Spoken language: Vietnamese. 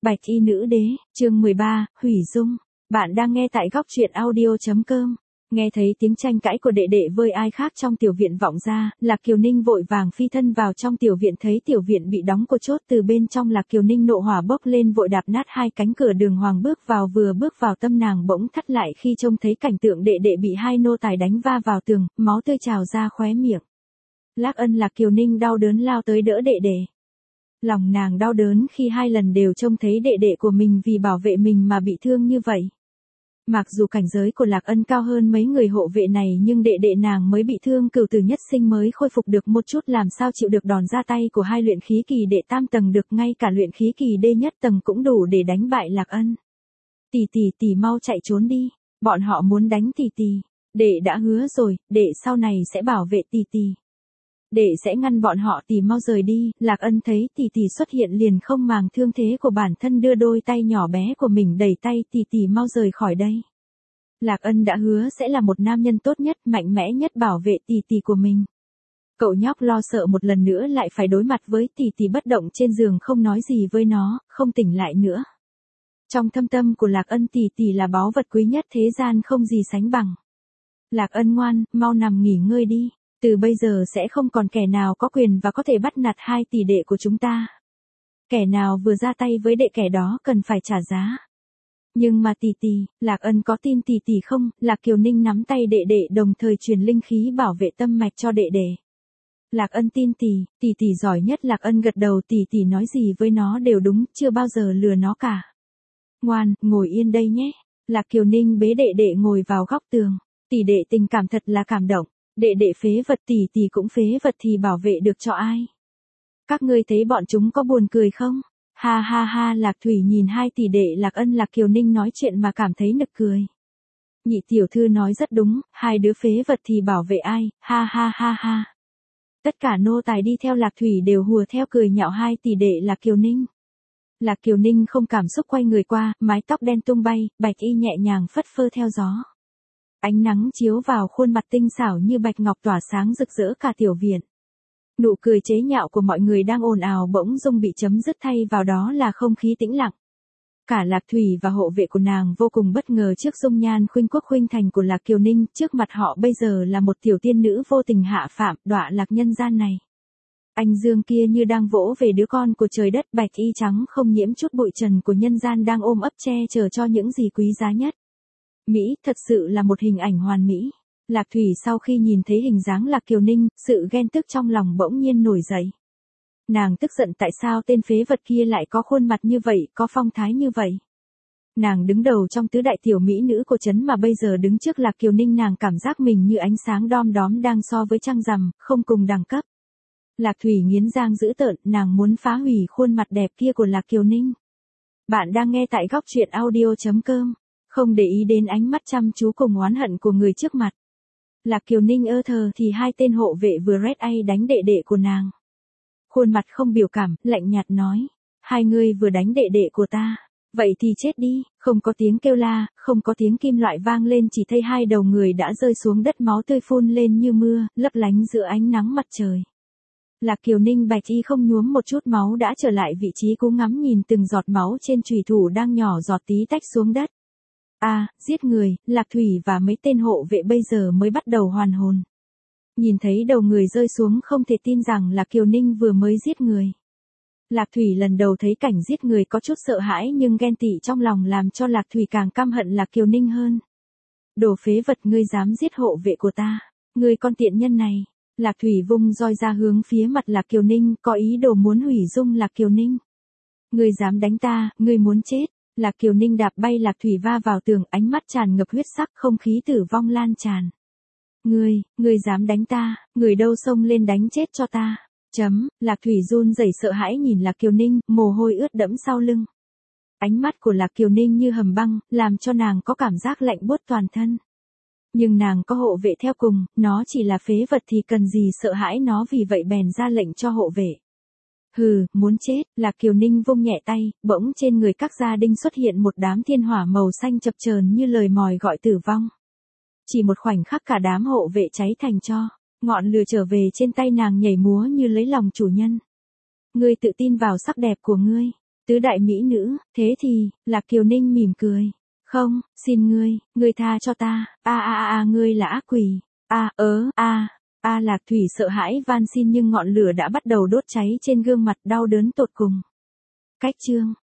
Bạch y nữ đế, chương 13, hủy dung. Bạn đang nghe tại góc truyện audio.com. Nghe thấy tiếng tranh cãi của đệ đệ với ai khác trong tiểu viện vọng ra, Lạc Kiều Ninh vội vàng phi thân vào trong tiểu viện, thấy tiểu viện bị đóng cột chốt từ bên trong. Lạc Kiều Ninh nộ hỏa bốc lên, vội đạp nát hai cánh cửa đường hoàng bước vào. Vừa bước vào, tâm nàng bỗng thắt lại khi trông thấy cảnh tượng đệ đệ bị hai nô tài đánh va vào tường, máu tươi trào ra khóe miệng. Lạc Kiều Ninh đau đớn lao tới đỡ đệ đệ. Lòng nàng đau đớn khi hai lần đều trông thấy đệ đệ của mình vì bảo vệ mình mà bị thương như vậy. Mặc dù cảnh giới của Lạc Ân cao hơn mấy người hộ vệ này, nhưng đệ đệ nàng mới bị thương cửu tử nhất sinh mới khôi phục được một chút, làm sao chịu được đòn ra tay của hai luyện khí kỳ đệ tam tầng được, ngay cả luyện khí kỳ đê nhất tầng cũng đủ để đánh bại Lạc Ân. Tỷ mau chạy trốn đi, bọn họ muốn đánh tỷ. Đệ đã hứa rồi, đệ sau này sẽ bảo vệ tỷ. Đệ sẽ ngăn bọn họ, tỷ mau rời đi. Lạc Ân thấy tỷ xuất hiện liền không màng thương thế của bản thân, đưa đôi tay nhỏ bé của mình đẩy tay, tỷ mau rời khỏi đây. Lạc Ân đã hứa sẽ là một nam nhân tốt nhất, mạnh mẽ nhất bảo vệ tỷ của mình. Cậu nhóc lo sợ một lần nữa lại phải đối mặt với tỷ bất động trên giường, không nói gì với nó, không tỉnh lại nữa. Trong thâm tâm của Lạc Ân, tỷ là báu vật quý nhất thế gian, không gì sánh bằng. Lạc Ân ngoan, mau nằm nghỉ ngơi đi. Từ bây giờ sẽ không còn kẻ nào có quyền và có thể bắt nạt hai tỷ đệ của chúng ta. Kẻ nào vừa ra tay với đệ kẻ đó cần phải trả giá. Nhưng mà tỷ, Lạc Ân có tin tỷ không? Lạc Kiều Ninh nắm tay đệ đệ, đồng thời truyền linh khí bảo vệ tâm mạch cho đệ đệ. Lạc Ân tin tỷ giỏi nhất. Lạc Ân gật đầu, tỷ nói gì với nó đều đúng, chưa bao giờ lừa nó cả. Ngoan, ngồi yên đây nhé. Lạc Kiều Ninh bế đệ đệ ngồi vào góc tường. Tỷ đệ tình cảm thật là cảm động. Đệ đệ phế vật, tỷ cũng phế vật thì bảo vệ được cho ai? Các ngươi thấy bọn chúng có buồn cười không? Ha, Lạc Thủy nhìn hai tỷ đệ Lạc Ân Lạc Kiều Ninh nói chuyện mà cảm thấy nực cười. Nhị tiểu thư nói rất đúng, hai đứa phế vật thì bảo vệ ai? Ha. Tất cả nô tài đi theo Lạc Thủy đều hùa theo cười nhạo hai tỷ đệ Lạc Kiều Ninh. Lạc Kiều Ninh không cảm xúc quay người qua, mái tóc đen tung bay, bạch y nhẹ nhàng phất phơ theo gió. Ánh nắng chiếu vào khuôn mặt tinh xảo như bạch ngọc, tỏa sáng rực rỡ cả tiểu viện. Nụ cười chế nhạo của mọi người đang ồn ào bỗng dưng bị chấm dứt, thay vào đó là không khí tĩnh lặng. Cả Lạc Thủy và hộ vệ của nàng vô cùng bất ngờ trước dung nhan khuynh quốc khuynh thành của Lạc Kiều Ninh, trước mặt họ bây giờ là một tiểu tiên nữ vô tình hạ phạm, đọa lạc nhân gian này. Anh dương kia như đang vỗ về đứa con của trời đất, bạch y trắng không nhiễm chút bụi trần của nhân gian đang ôm ấp che chở cho những gì quý giá nhất. Mỹ, thật sự là một hình ảnh hoàn mỹ. Lạc Thủy sau khi nhìn thấy hình dáng Lạc Kiều Ninh, sự ghen tức trong lòng bỗng nhiên nổi dậy. Nàng tức giận tại sao tên phế vật kia lại có khuôn mặt như vậy, có phong thái như vậy. Nàng đứng đầu trong tứ đại tiểu mỹ nữ của trấn mà bây giờ đứng trước Lạc Kiều Ninh, nàng cảm giác mình như ánh sáng đom đóm đang so với trăng rằm, không cùng đẳng cấp. Lạc Thủy nghiến răng dữ tợn, nàng muốn phá hủy khuôn mặt đẹp kia của Lạc Kiều Ninh. Bạn đang nghe tại góc truyện audio.com. Không để ý đến ánh mắt chăm chú cùng oán hận của người trước mặt. Lạc Kiều Ninh thờ thì hai tên hộ vệ vừa red ai đánh đệ đệ của nàng. Khuôn mặt không biểu cảm, lạnh nhạt nói. Hai người vừa đánh đệ đệ của ta. Vậy thì chết đi. Không có tiếng kêu la, không có tiếng kim loại vang lên, chỉ thấy hai đầu người đã rơi xuống đất, máu tươi phun lên như mưa, lấp lánh giữa ánh nắng mặt trời. Lạc Kiều Ninh bạch y không nhuốm một chút máu đã trở lại vị trí cú ngắm, nhìn từng giọt máu trên chùy thủ đang nhỏ giọt tí tách xuống đất. Giết người. Lạc Thủy và mấy tên hộ vệ bây giờ mới bắt đầu hoàn hồn. Nhìn thấy đầu người rơi xuống không thể tin rằng Lạc Kiều Ninh vừa mới giết người. Lạc Thủy lần đầu thấy cảnh giết người có chút sợ hãi, nhưng ghen tị trong lòng làm cho Lạc Thủy càng căm hận Lạc Kiều Ninh hơn. Đồ phế vật, ngươi dám giết hộ vệ của ta. Ngươi con tiện nhân này. Lạc Thủy vung roi ra hướng phía mặt Lạc Kiều Ninh, có ý đồ muốn hủy dung Lạc Kiều Ninh. Ngươi dám đánh ta, ngươi muốn chết. Lạc Kiều Ninh đạp bay Lạc Thủy va vào tường, ánh mắt tràn ngập huyết sắc, không khí tử vong lan tràn. Ngươi dám đánh ta, người đâu xông lên đánh chết cho ta. Lạc Thủy run rẩy sợ hãi nhìn Lạc Kiều Ninh, mồ hôi ướt đẫm sau lưng. Ánh mắt của Lạc Kiều Ninh như hầm băng, làm cho nàng có cảm giác lạnh buốt toàn thân. Nhưng nàng có hộ vệ theo cùng, nó chỉ là phế vật thì cần gì sợ hãi nó, vì vậy bèn ra lệnh cho hộ vệ. Hừ, muốn chết. Lạc Kiều Ninh vung nhẹ tay, bỗng trên người các gia đình xuất hiện một đám thiên hỏa màu xanh chập chờn như lời mòi gọi tử vong. Chỉ một khoảnh khắc cả đám hộ vệ cháy thành tro, ngọn lửa trở về trên tay nàng nhảy múa như lấy lòng chủ nhân. Ngươi tự tin vào sắc đẹp của ngươi. Tứ đại mỹ nữ, thế thì, Lạc Kiều Ninh mỉm cười. Không, xin ngươi tha cho ta, ngươi là ác quỷ. Lạc Thủy sợ hãi van xin nhưng ngọn lửa đã bắt đầu đốt cháy trên gương mặt đau đớn tột cùng. Cách chương